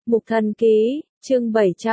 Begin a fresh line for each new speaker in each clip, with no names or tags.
Mục Thần Ký, chương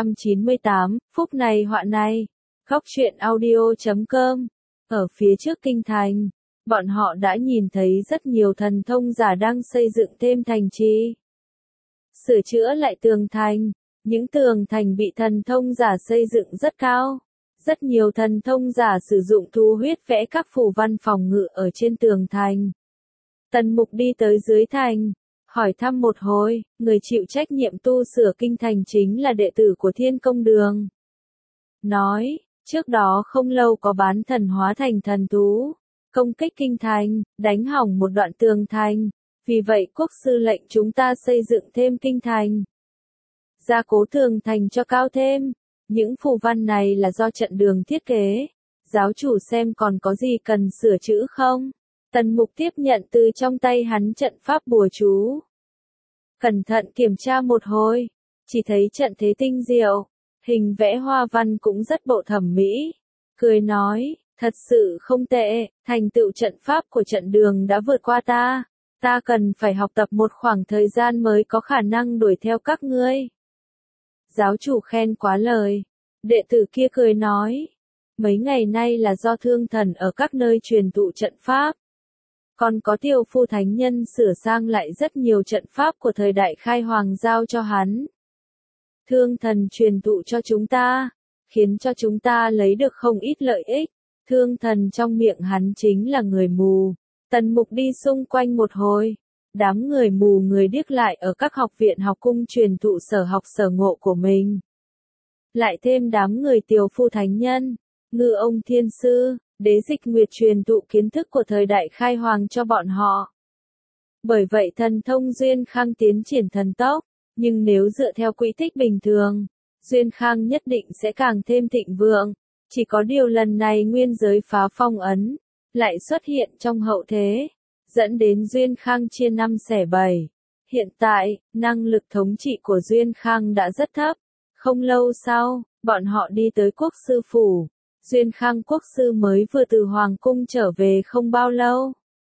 798, phúc này họa này. Góc truyện audio.com. Ở phía trước kinh thành, bọn họ đã nhìn thấy rất nhiều thần thông giả đang xây dựng thêm thành trì, sửa chữa lại tường thành. Những tường thành bị thần thông giả xây dựng rất cao. Rất nhiều thần thông giả sử dụng thu huyết vẽ các phù văn phòng ngự ở trên tường thành. Tần Mục đi tới dưới thành, hỏi thăm một hồi, người chịu trách nhiệm tu sửa kinh thành chính là đệ tử của Thiên Công Đường. Nói, trước đó không lâu có bán thần hóa thành thần thú, công kích kinh thành, đánh hỏng một đoạn tường thành, vì vậy quốc sư lệnh chúng ta xây dựng thêm kinh thành, gia cố tường thành cho cao thêm. Những phù văn này là do trận đường thiết kế, giáo chủ xem còn có gì cần sửa chữa không? Tần Mục tiếp nhận từ trong tay hắn trận pháp bùa chú. Cẩn thận kiểm tra một hồi, chỉ thấy trận thế tinh diệu, hình vẽ hoa văn cũng rất bộ thẩm mỹ. Cười nói, thật sự không tệ, thành tựu trận pháp của trận đường đã vượt qua ta. Ta cần phải học tập một khoảng thời gian mới có khả năng đuổi theo các ngươi. Giáo chủ khen quá lời. Đệ tử kia cười nói, mấy ngày nay là do thương thần ở các nơi truyền tụ trận pháp. Còn có Tiêu Phu Thánh Nhân sửa sang lại rất nhiều trận pháp của thời đại khai hoàng giao cho hắn. Thương thần truyền tụ cho chúng ta, khiến cho chúng ta lấy được không ít lợi ích. Thương thần trong miệng hắn chính là người mù. Tần Mục đi xung quanh một hồi. Đám người mù người điếc lại ở các học viện học cung truyền thụ sở học sở ngộ của mình. Lại thêm đám người Tiều Phu Thánh Nhân, Ngư Ông Thiên Sư, Đế Dịch Nguyệt truyền thụ kiến thức của thời đại khai hoàng cho bọn họ. Bởi vậy thần thông Duyên Khang tiến triển thần tốc, nhưng nếu dựa theo quỹ tích bình thường, Duyên Khang nhất định sẽ càng thêm thịnh vượng. Chỉ có điều lần này nguyên giới phá phong ấn, lại xuất hiện trong hậu thế, dẫn đến Duyên Khang chia 5 xẻ 7. Hiện tại, năng lực thống trị của Duyên Khang đã rất thấp. Không lâu sau, bọn họ đi tới quốc sư phủ. Duyên Khang quốc sư mới vừa từ hoàng cung trở về không bao lâu.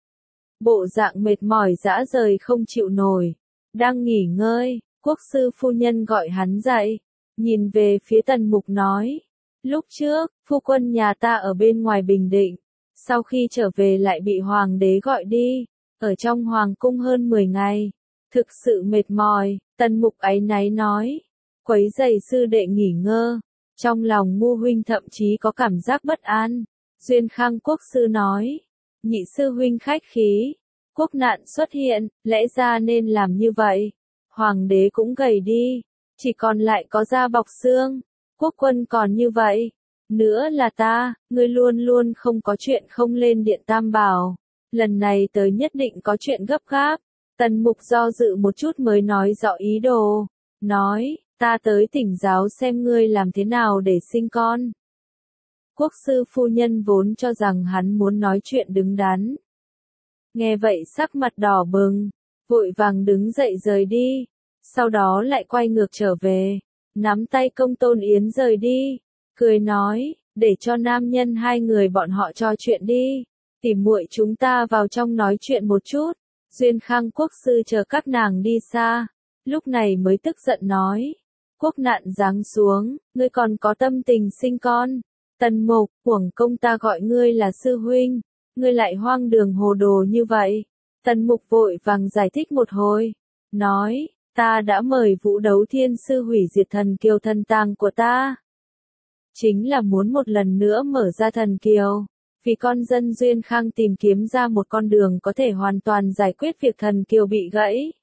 Bộ dạng mệt mỏi rã rời không chịu nổi. Đang nghỉ ngơi, quốc sư phu nhân gọi hắn dậy. Nhìn về phía Tần Mục nói. Lúc trước, phu quân nhà ta ở bên ngoài Bình Định. Sau khi trở về lại bị hoàng đế gọi đi. Ở trong hoàng cung hơn 10 ngày. Thực sự mệt mỏi, Tần Mục áy náy nói. Quấy rầy sư đệ nghỉ ngơi. Trong lòng Ngu huynh thậm chí có cảm giác bất an. Duyên Khang quốc sư nói. Nhị sư huynh khách khí. Quốc nạn xuất hiện, lẽ ra nên làm như vậy. Hoàng đế cũng gầy đi. Chỉ còn lại có da bọc xương. Quốc quân còn như vậy. Nữa là ta, ngươi luôn luôn không có chuyện không lên điện Tam Bảo. Lần này tới nhất định có chuyện gấp gáp. Tần Mục do dự một chút mới nói rõ ý đồ. Nói, ta tới Tỉnh giáo xem ngươi làm thế nào để sinh con. Quốc sư phu nhân vốn cho rằng hắn muốn nói chuyện đứng đắn. Nghe vậy sắc mặt đỏ bừng, vội vàng đứng dậy rời đi. Sau đó lại quay ngược trở về, nắm tay Công Tôn Yến rời đi. Cười nói, để cho nam nhân hai người bọn họ trò chuyện đi. Tỉ muội chúng ta vào trong nói chuyện một chút. Duyên Khang quốc sư chờ các nàng đi xa. Lúc này mới tức giận nói. Quốc nạn giáng xuống, ngươi còn có tâm tình sinh con. Tần Mục, uổng công ta gọi ngươi là sư huynh. Ngươi lại hoang đường hồ đồ như vậy. Tần Mục vội vàng giải thích một hồi. Nói, ta đã mời Vũ Đấu Thiên sư hủy diệt thần kiều thần tàng của ta. Chính là muốn một lần nữa mở ra thần kiều. Vì con dân Duyên Khang tìm kiếm ra một con đường có thể hoàn toàn giải quyết việc thần kiều bị gãy.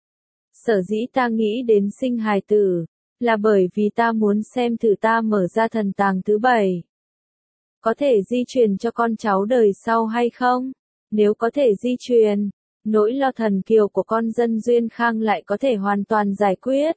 Sở dĩ ta nghĩ đến sinh hài tử, là bởi vì ta muốn xem thử ta mở ra thần tàng thứ 7. Có thể di truyền cho con cháu đời sau hay không? Nếu có thể di truyền, nỗi lo thần kiều của con dân Duyên Khang lại có thể hoàn toàn giải quyết.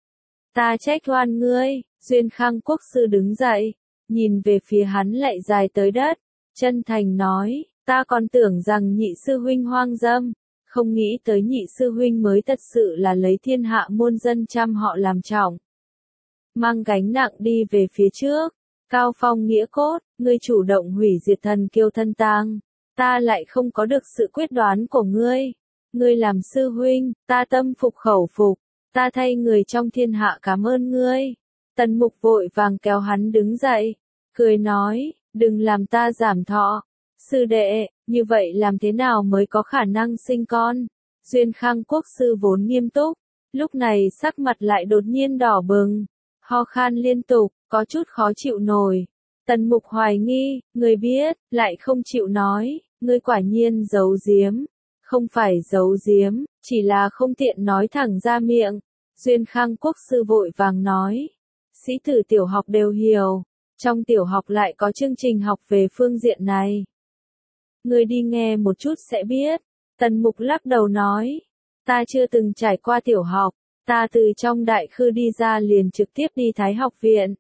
Ta trách oan ngươi. Duyên Khang quốc sư đứng dậy, nhìn về phía hắn lại dài tới đất, chân thành nói, ta còn tưởng rằng nhị sư huynh hoang dâm, không nghĩ tới nhị sư huynh mới thật sự là lấy thiên hạ muôn dân trăm họ làm trọng. Mang gánh nặng đi về phía trước, cao phong nghĩa cốt, ngươi chủ động hủy diệt thần kiêu thân tang, ta lại không có được sự quyết đoán của ngươi. Ngươi làm sư huynh, ta tâm phục khẩu phục, Ta thay người trong thiên hạ cảm ơn ngươi. Tần Mục vội vàng kéo hắn đứng dậy, cười nói, đừng làm ta giảm thọ. Sư đệ, như vậy làm thế nào mới có khả năng sinh con? Duyên Khang Quốc sư vốn nghiêm túc, lúc này sắc mặt lại đột nhiên đỏ bừng, ho khan liên tục, có chút khó chịu nổi. Tần Mục hoài nghi, ngươi biết, lại không chịu nói, ngươi quả nhiên giấu giếm. Không phải giấu giếm, chỉ là không tiện nói thẳng ra miệng. Duyên Khang Quốc sư vội vàng nói, sĩ tử tiểu học đều hiểu, trong tiểu học lại có chương trình học về phương diện này. Ngươi đi nghe một chút sẽ biết. Tần Mục lắc đầu nói, ta chưa từng trải qua tiểu học, ta từ trong đại khư đi ra liền trực tiếp đi Thái học viện.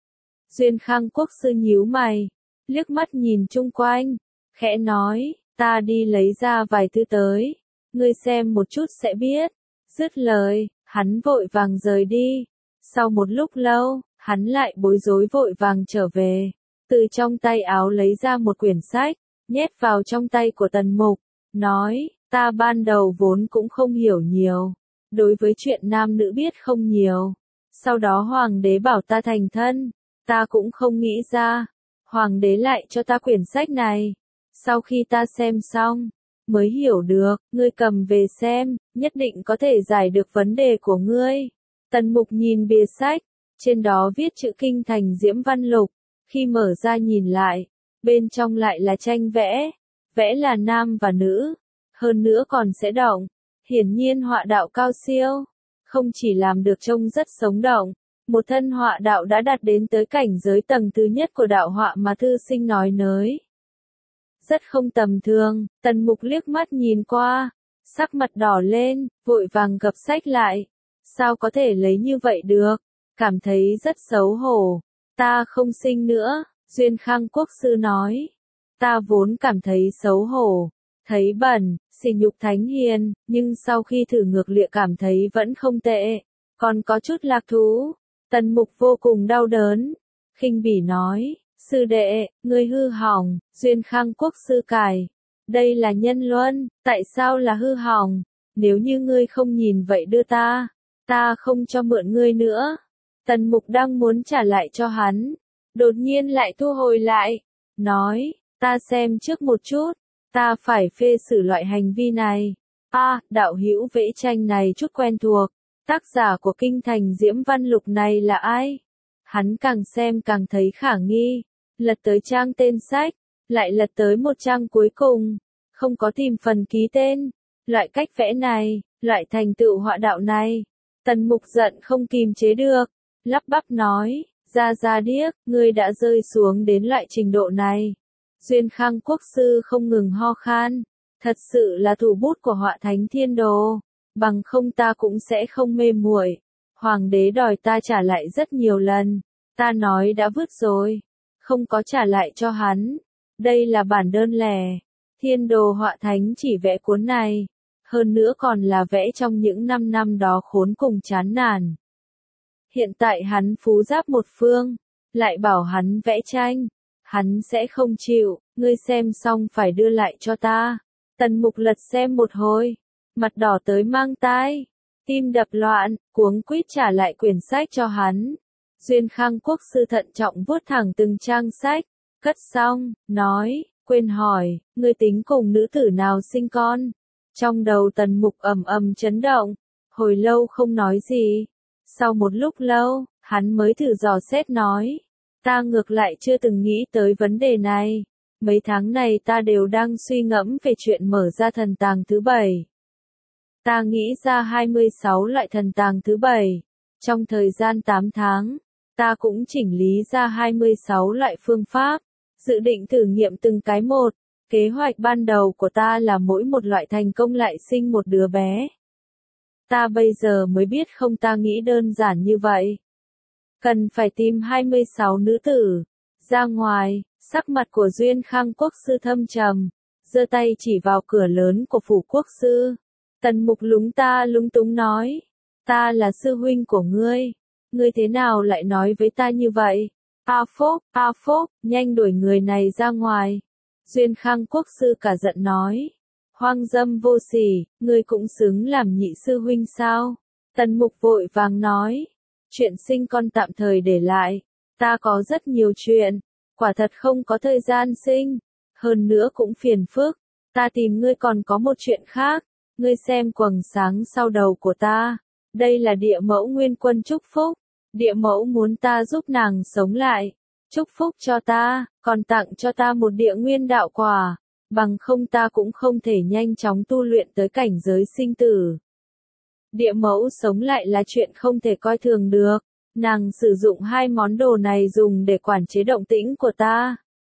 Duyên Khang Quốc sư nhíu mày, liếc mắt nhìn chung quanh, khẽ nói, ta đi lấy ra vài thứ tới, ngươi xem một chút sẽ biết. Dứt lời, hắn vội vàng rời đi. Sau một lúc lâu, hắn lại bối rối vội vàng trở về, từ trong tay áo lấy ra một quyển sách, nhét vào trong tay của Tần Mục, nói, ta ban đầu vốn cũng không hiểu nhiều, đối với chuyện nam nữ biết không nhiều. Sau đó hoàng đế bảo ta thành thân, ta cũng không nghĩ ra, hoàng đế lại cho ta quyển sách này. Sau khi ta xem xong, mới hiểu được, ngươi cầm về xem, nhất định có thể giải được vấn đề của ngươi. Tần Mục nhìn bìa sách, trên đó viết chữ Kinh Thành Diễm Văn Lục, khi mở ra nhìn lại, bên trong lại là tranh vẽ, vẽ là nam và nữ, hơn nữa còn sẽ động, hiển nhiên họa đạo cao siêu, không chỉ làm được trông rất sống động, một thân họa đạo đã đạt đến tới cảnh giới tầng thứ nhất của đạo họa mà thư sinh nói nới. Rất không tầm thường, Tần Mục liếc mắt nhìn qua, sắc mặt đỏ lên, vội vàng gập sách lại. Sao có thể lấy như vậy được? Cảm thấy rất xấu hổ. Ta không sinh nữa, Duyên Khang Quốc sư nói. Ta vốn cảm thấy xấu hổ, thấy bẩn, sỉ nhục thánh hiền, nhưng sau khi thử ngược lại cảm thấy vẫn không tệ, còn có chút lạc thú. Tần Mục vô cùng đau đớn, khinh bỉ nói, sư đệ, ngươi hư hỏng. Duyên Khang Quốc sư cài, đây là nhân luân, tại sao là hư hỏng? Nếu như ngươi không nhìn vậy đưa ta không cho mượn ngươi nữa. Tần Mục đang muốn trả lại cho hắn, đột nhiên lại thu hồi lại, nói, ta xem trước một chút, ta phải phê xử loại hành vi này. Đạo hữu vẽ tranh này chút quen thuộc, tác giả của Kinh Thành Diễm Văn Lục này là ai? Hắn càng xem càng thấy khả nghi, lật tới trang tên sách, lại lật tới một trang cuối cùng, không có tìm phần ký tên. Loại cách vẽ này, loại thành tựu họa đạo này, Tần Mục giận không kìm chế được, lắp bắp nói, ra điếc, ngươi đã rơi xuống đến loại trình độ này. Duyên Khang Quốc sư không ngừng ho khan, thật sự là thủ bút của họa thánh thiên đồ, bằng không ta cũng sẽ không mê muội. Hoàng đế đòi ta trả lại rất nhiều lần, ta nói đã vứt rồi, không có trả lại cho hắn. Đây là bản đơn lẻ, thiên đồ họa thánh chỉ vẽ cuốn này, hơn nữa còn là vẽ trong những 5 năm đó khốn cùng chán nản. Hiện tại hắn phú giáp một phương, lại bảo hắn vẽ tranh, hắn sẽ không chịu, ngươi xem xong phải đưa lại cho ta. Tần Mục lật xem một hồi, mặt đỏ tới mang tai, tim đập loạn, cuống quýt trả lại quyển sách cho hắn. Duyên Khang Quốc sư thận trọng vuốt thẳng từng trang sách, cất xong, nói, quên hỏi, ngươi tính cùng nữ tử nào sinh con? Trong đầu Tần Mục ầm ầm chấn động, hồi lâu không nói gì. Sau một lúc lâu, hắn mới thử dò xét nói, ta ngược lại chưa từng nghĩ tới vấn đề này. Mấy tháng này ta đều đang suy ngẫm về chuyện mở ra thần tàng thứ 7. Ta nghĩ ra 26 loại thần tàng thứ 7. Trong thời gian 8 tháng, ta cũng chỉnh lý ra 26 loại phương pháp, dự định thử nghiệm từng cái một. Kế hoạch ban đầu của ta là mỗi một loại thành công lại sinh một đứa bé. Ta bây giờ mới biết không, ta nghĩ đơn giản như vậy. Cần phải tìm 26 nữ tử. Ra ngoài, sắc mặt của Duyên Khang Quốc sư thâm trầm, giơ tay chỉ vào cửa lớn của phủ quốc sư. Tần Mục lúng túng nói, ta là sư huynh của ngươi, ngươi thế nào lại nói với ta như vậy? A Phúc, nhanh đuổi người này ra ngoài. Duyên Khang Quốc sư cả giận nói, hoang dâm vô sỉ, ngươi cũng xứng làm nhị sư huynh sao? Tần Mục vội vàng nói, chuyện sinh con tạm thời để lại, ta có rất nhiều chuyện, quả thật không có thời gian sinh, hơn nữa cũng phiền phức, ta tìm ngươi còn có một chuyện khác, ngươi xem quầng sáng sau đầu của ta, đây là địa mẫu nguyên quân chúc phúc, địa mẫu muốn ta giúp nàng sống lại, chúc phúc cho ta, còn tặng cho ta một địa nguyên đạo quả, bằng không ta cũng không thể nhanh chóng tu luyện tới cảnh giới sinh tử. Địa mẫu sống lại là chuyện không thể coi thường được, nàng sử dụng hai món đồ này dùng để quản chế động tĩnh của ta.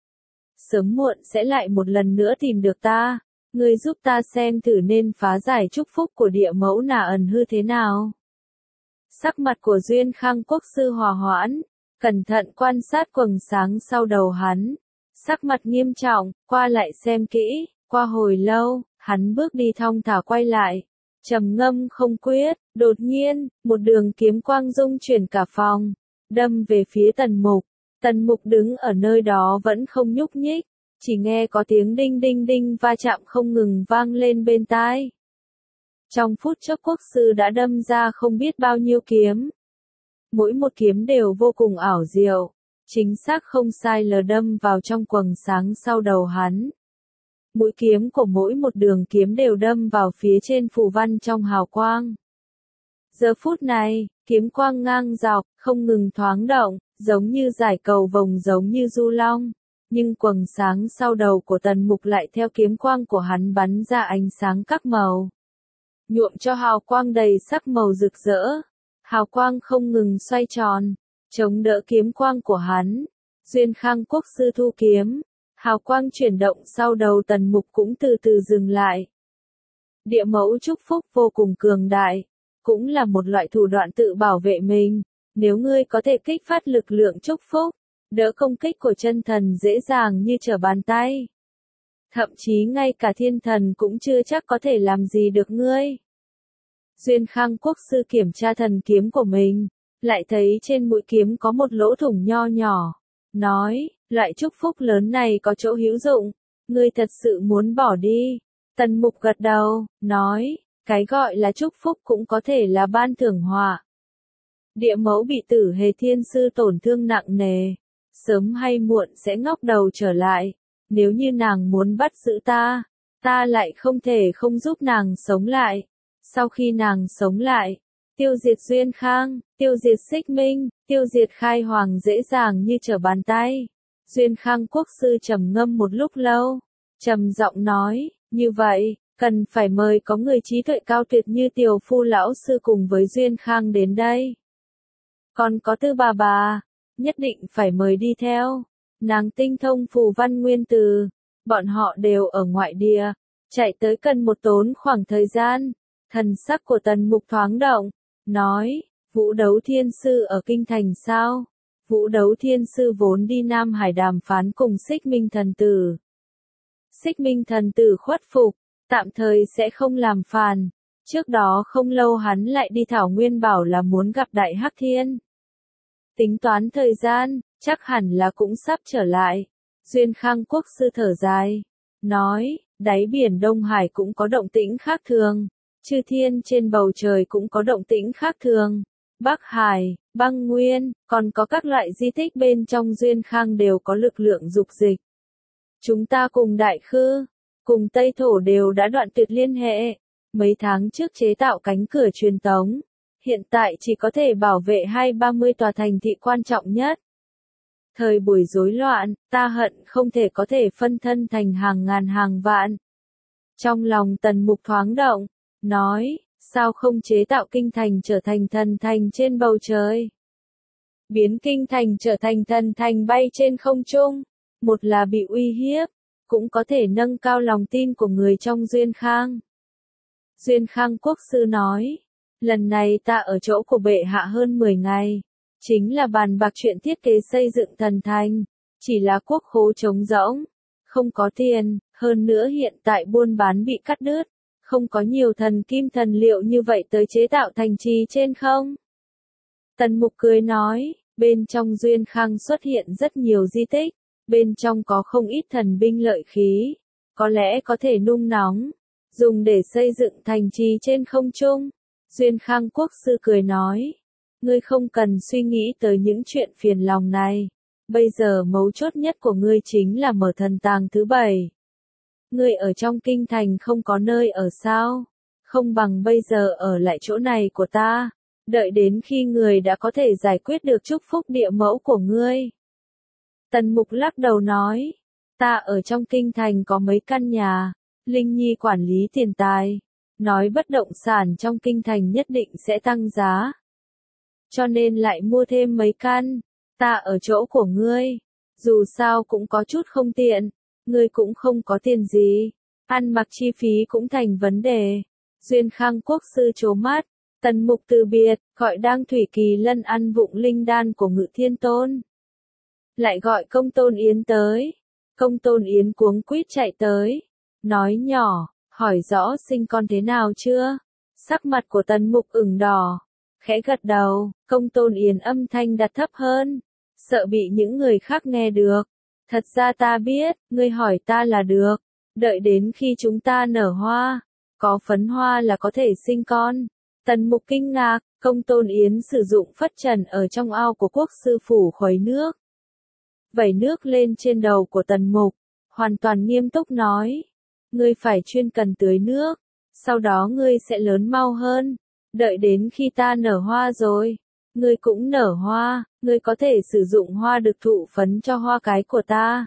Sớm muộn sẽ lại một lần nữa tìm được ta, ngươi giúp ta xem thử nên phá giải chúc phúc của địa mẫu nà ẩn hư thế nào. Sắc mặt của Duyên Khang Quốc sư hòa hoãn, cẩn thận quan sát quầng sáng sau đầu hắn. Sắc mặt nghiêm trọng, qua lại xem kỹ, qua hồi lâu, hắn bước đi thong thả quay lại. Trầm ngâm không quyết, đột nhiên, một đường kiếm quang dung chuyển cả phòng, đâm về phía Tần Mục. Tần Mục đứng ở nơi đó vẫn không nhúc nhích, chỉ nghe có tiếng đinh đinh đinh va chạm không ngừng vang lên bên tai. Trong phút chốc quốc sư đã đâm ra không biết bao nhiêu kiếm. Mỗi một kiếm đều vô cùng ảo diệu, chính xác không sai lờ đâm vào trong quầng sáng sau đầu hắn. Mũi kiếm của mỗi một đường kiếm đều đâm vào phía trên phù văn trong hào quang. Giờ phút này, kiếm quang ngang dọc, không ngừng thoáng động, giống như dải cầu vồng giống như du long. Nhưng quầng sáng sau đầu của Tần Mục lại theo kiếm quang của hắn bắn ra ánh sáng các màu. Nhuộm cho hào quang đầy sắc màu rực rỡ. Hào quang không ngừng xoay tròn, chống đỡ kiếm quang của hắn. Duyên Khang Quốc sư thu kiếm. Hào quang chuyển động sau đầu Tần Mục cũng từ từ dừng lại. Địa mẫu chúc phúc vô cùng cường đại, cũng là một loại thủ đoạn tự bảo vệ mình. Nếu ngươi có thể kích phát lực lượng chúc phúc, đỡ công kích của chân thần dễ dàng như trở bàn tay. Thậm chí ngay cả thiên thần cũng chưa chắc có thể làm gì được ngươi. Duyên Khang Quốc sư kiểm tra thần kiếm của mình, lại thấy trên mũi kiếm có một lỗ thủng nho nhỏ. Nói, loại chúc phúc lớn này có chỗ hữu dụng, ngươi thật sự muốn bỏ đi. Tần Mục gật đầu, nói, cái gọi là chúc phúc cũng có thể là ban thưởng họa. Địa mẫu bị Tử Hề Thiên Sư tổn thương nặng nề, sớm hay muộn sẽ ngóc đầu trở lại. Nếu như nàng muốn bắt giữ ta, ta lại không thể không giúp nàng sống lại. Sau khi nàng sống lại, tiêu diệt Duyên Khang, tiêu diệt Xích Minh, tiêu diệt Khai Hoàng dễ dàng như trở bàn tay. Duyên Khang Quốc sư trầm ngâm một lúc lâu, trầm giọng nói, như vậy, cần phải mời có người trí tuệ cao tuyệt như Tiều Phu lão sư cùng với Duyên Khang đến đây. Còn có Tư bà, nhất định phải mời đi theo. Nàng tinh thông phù văn nguyên từ, bọn họ đều ở ngoại địa, chạy tới cần một tốn khoảng thời gian. Thần sắc của Tần Mục thoáng động, nói, Vũ Đấu Thiên Sư ở Kinh Thành sao? Vũ Đấu Thiên Sư vốn đi Nam Hải đàm phán cùng Xích Minh Thần Tử. Xích Minh Thần Tử khuất phục, tạm thời sẽ không làm phàn. Trước đó không lâu hắn lại đi Thảo Nguyên bảo là muốn gặp Đại Hắc Thiên. Tính toán thời gian, chắc hẳn là cũng sắp trở lại. Duyên Khang Quốc sư thở dài, nói, đáy biển Đông Hải cũng có động tĩnh khác thường. Chư thiên trên bầu trời cũng có động tĩnh khác thường. Bắc Hải, Băng Nguyên, còn có các loại di tích bên trong Duyên Khang đều có lực lượng dục dịch. Chúng ta cùng Đại Khư, cùng Tây Thổ đều đã đoạn tuyệt liên hệ. Mấy tháng trước chế tạo cánh cửa truyền tống, hiện tại chỉ có thể bảo vệ 20-30 tòa thành thị quan trọng nhất. Thời buổi rối loạn, ta hận không thể có thể phân thân thành hàng ngàn hàng vạn. Trong lòng Tần Mục thoáng động, nói, sao không chế tạo kinh thành trở thành thần thành trên bầu trời? Biến kinh thành trở thành thần thành bay trên không trung, một là bị uy hiếp, cũng có thể nâng cao lòng tin của người trong Duyên Khang. Duyên Khang Quốc sư nói, lần này ta ở chỗ của bệ hạ hơn 10 ngày, chính là bàn bạc chuyện thiết kế xây dựng thần thành, chỉ là quốc khố trống rỗng, không có tiền, hơn nữa hiện tại buôn bán bị cắt đứt. Không có nhiều thần kim thần liệu như vậy tới chế tạo thành trì trên không? Tần Mục cười nói, bên trong Duyên Khang xuất hiện rất nhiều di tích, bên trong có không ít thần binh lợi khí, có lẽ có thể nung nóng, dùng để xây dựng thành trì trên không trung. Duyên Khang Quốc sư cười nói. Ngươi không cần suy nghĩ tới những chuyện phiền lòng này. Bây giờ mấu chốt nhất của ngươi chính là mở thần tàng thứ 7. Ngươi ở trong kinh thành không có nơi ở sao? Không bằng bây giờ ở lại chỗ này của ta. Đợi đến khi người đã có thể giải quyết được chúc phúc địa mẫu của ngươi. Tần Mục lắc đầu nói. Ta ở trong kinh thành có mấy căn nhà. Linh Nhi quản lý tiền tài. Nói bất động sản trong kinh thành nhất định sẽ tăng giá. Cho nên lại mua thêm mấy căn. Ta ở chỗ của ngươi. Dù sao cũng có chút không tiện. Ngươi cũng không có tiền gì. Ăn mặc chi phí cũng thành vấn đề. Duyên Khang Quốc sư trố mắt. Tần Mục từ biệt, gọi đang Thủy Kỳ Lân ăn vụng linh đan của Ngự Thiên Tôn. Lại gọi Công Tôn Yến tới. Công Tôn Yến cuống quýt chạy tới. Nói nhỏ, hỏi rõ sinh con thế nào chưa? Sắc mặt của Tần Mục ửng đỏ. Khẽ gật đầu, Công Tôn Yến âm thanh đặt thấp hơn. Sợ bị những người khác nghe được. Thật ra ta biết, ngươi hỏi ta là được. Đợi đến khi chúng ta nở hoa. Có phấn hoa là có thể sinh con. Tần Mục kinh ngạc, Công Tôn Yến sử dụng phất trần ở trong ao của quốc sư phủ khuấy nước. Vẩy nước lên trên đầu của Tần Mục, hoàn toàn nghiêm túc nói. Ngươi phải chuyên cần tưới nước, sau đó ngươi sẽ lớn mau hơn. Đợi đến khi ta nở hoa rồi, ngươi cũng nở hoa, ngươi có thể sử dụng hoa được thụ phấn cho hoa cái của ta.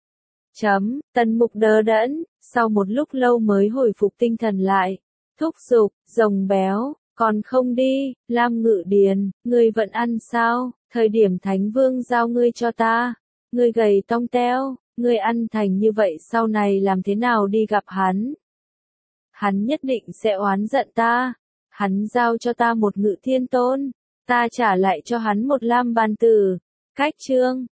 Tần Mục đờ đẫn, sau một lúc lâu mới hồi phục tinh thần lại. Thúc giục, rồng béo, còn không đi, Lam Ngự Điền, ngươi vẫn ăn sao? Thời điểm Thánh Vương giao ngươi cho ta, ngươi gầy tông teo, ngươi ăn thành như vậy sau này làm thế nào đi gặp hắn? Hắn nhất định sẽ oán giận ta. Hắn giao cho ta một Ngự Thiên Tôn, ta trả lại cho hắn một Lam Bàn Tử. Cách chương